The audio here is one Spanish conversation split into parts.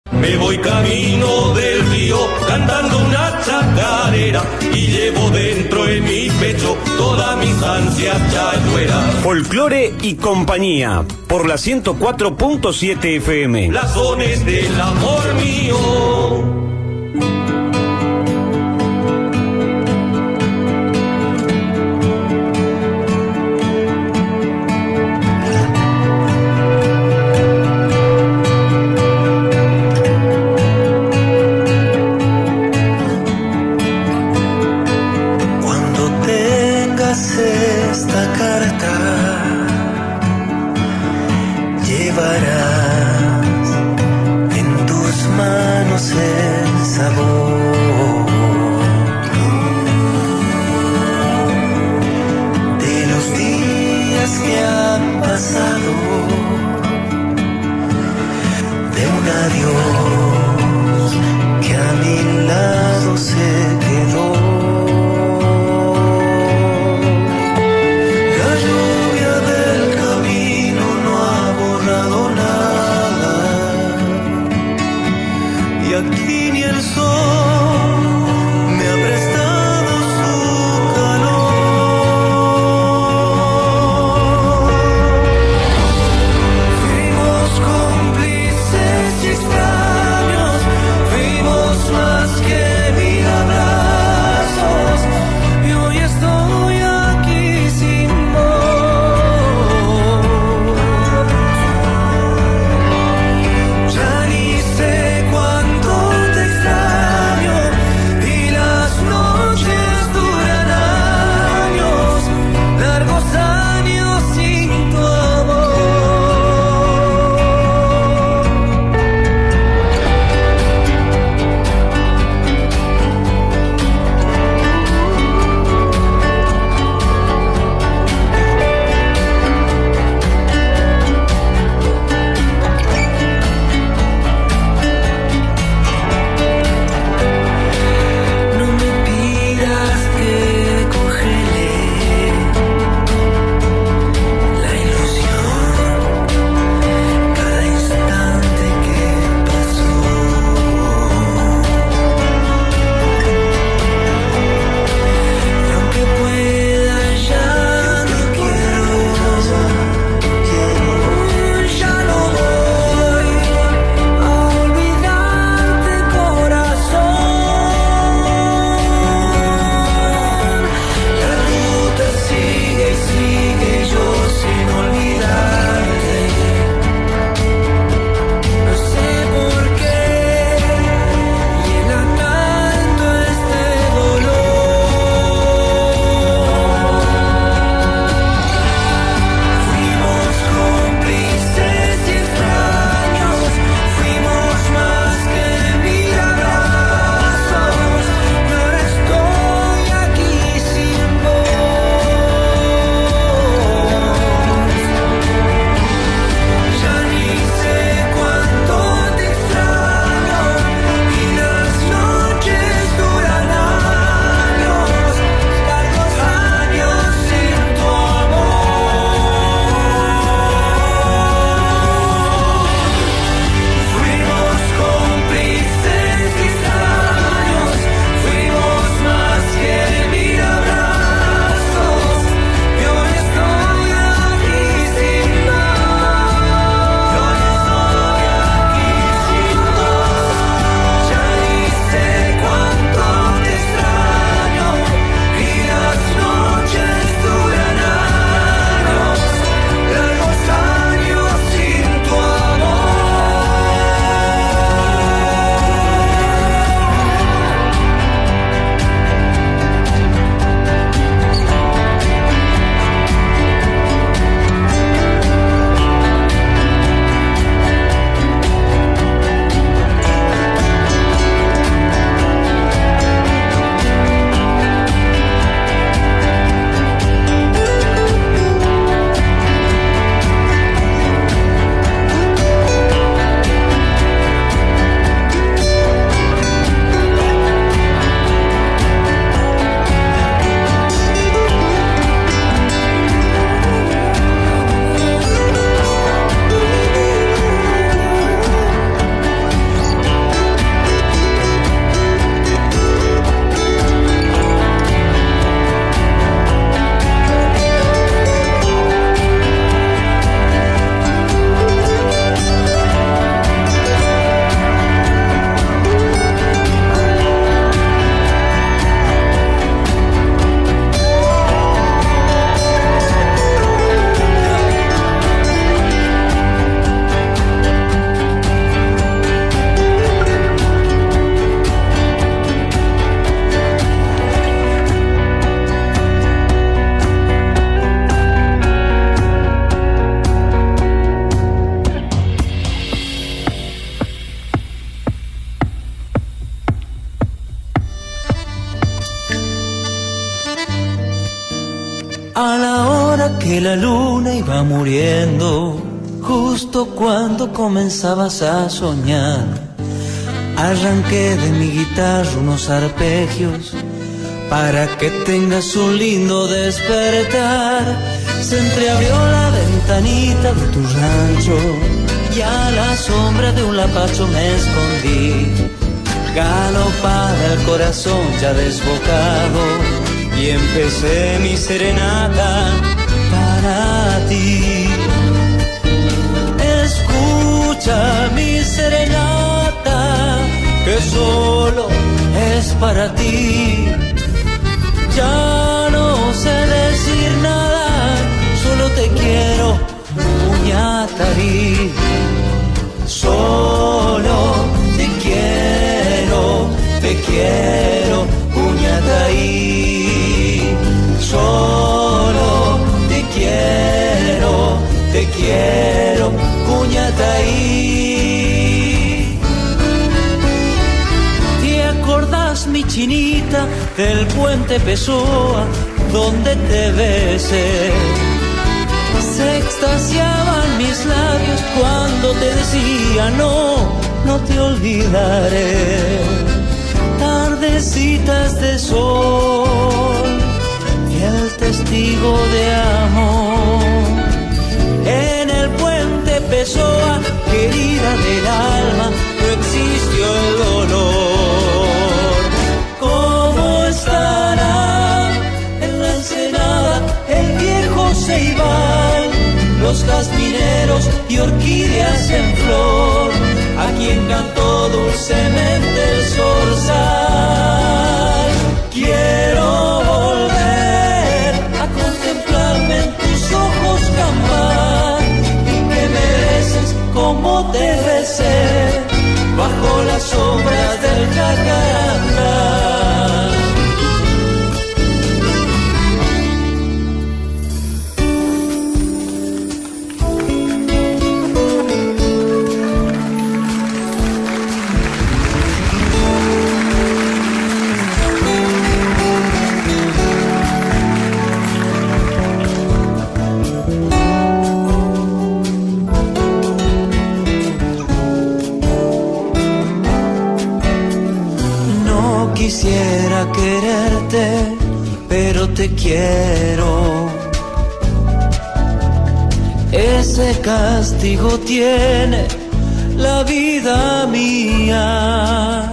Me voy camino del río cantando una chacarera y llevo dentro en mi pecho todas mis ansias chayueras. Folclore y compañía por la 104.7 FM. Blasones del amor mío. Esta carta llevarás en tus manos el sabor de los días que han pasado, de un adiós que a mi lado se quedó. Aquí ni el sol me ha prestado su calor. Fuimos cómplices y extraños, fuimos más que 1000 abrazos, y hoy estoy aquí sin vos. Ya ni sé cuánto te extraño. A la hora que la luna iba muriendo, justo cuando comenzabas a soñar, arranqué de mi guitarra unos arpegios para que tengas un lindo despertar. Se entreabrió la ventanita de tu rancho y a la sombra de un lapacho me escondí. Galopaba el corazón ya desbocado y empecé mi serenata para ti. Escucha mi serenata, que solo es para ti. Ya no sé decir nada, solo te quiero, puñatarí. Solo te quiero, puñatarí. Solo te quiero, puñatarí. ¿Te acordás, mi chinita, del puente Pessoa, donde te besé? Se extasiaban mis labios cuando te decía no te olvidaré. Tardecitas de sol, fiel testigo de amor. En el puente Pessoa, querida del alma, no existió el dolor. ¿Cómo estará en la ensenada el viejo ceibal, los jazmineros y orquídeas en flor, a quien cantó dulcemente el zorzal? Quiero volver a contemplarme en tus ojos, Cambá, y que me beses como te besé bajo las sombras del jacarandá. Quisiera quererte, pero te quiero. Ese castigo tiene la vida mía.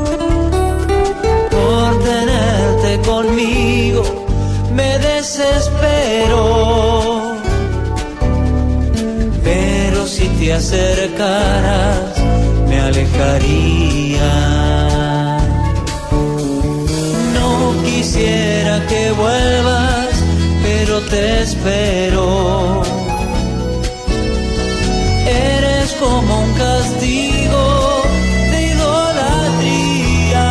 Por tenerte conmigo me desespero. Pero si te acercaras me alejaría. Quisiera que vuelvas, pero te espero. Eres como un castigo de idolatría.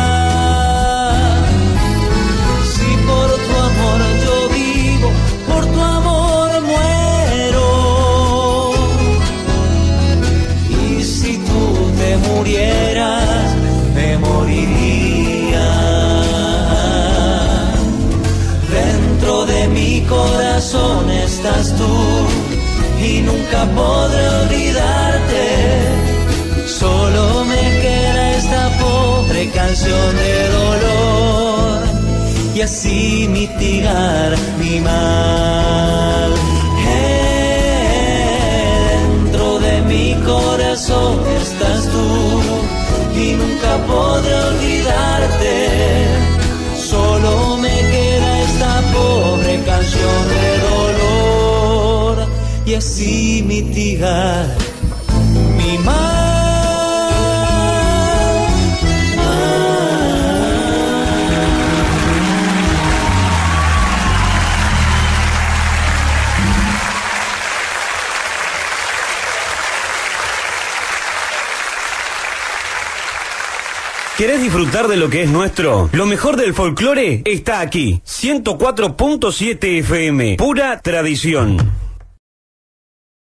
Si por tu amor yo vivo, por tu amor muero. Y si tú te murieras, me moriría. De mi corazón estás tú y nunca podré olvidarte. Solo me queda esta pobre canción de dolor y así mitigar mi mal. Dentro de mi corazón estás tú y nunca podré olvidarte. Solo me queda esta pobre canción de dolor y así mitigar mi mal. ¿Querés disfrutar de lo que es nuestro? Lo mejor del folclore está aquí. 104.7 FM. Pura tradición.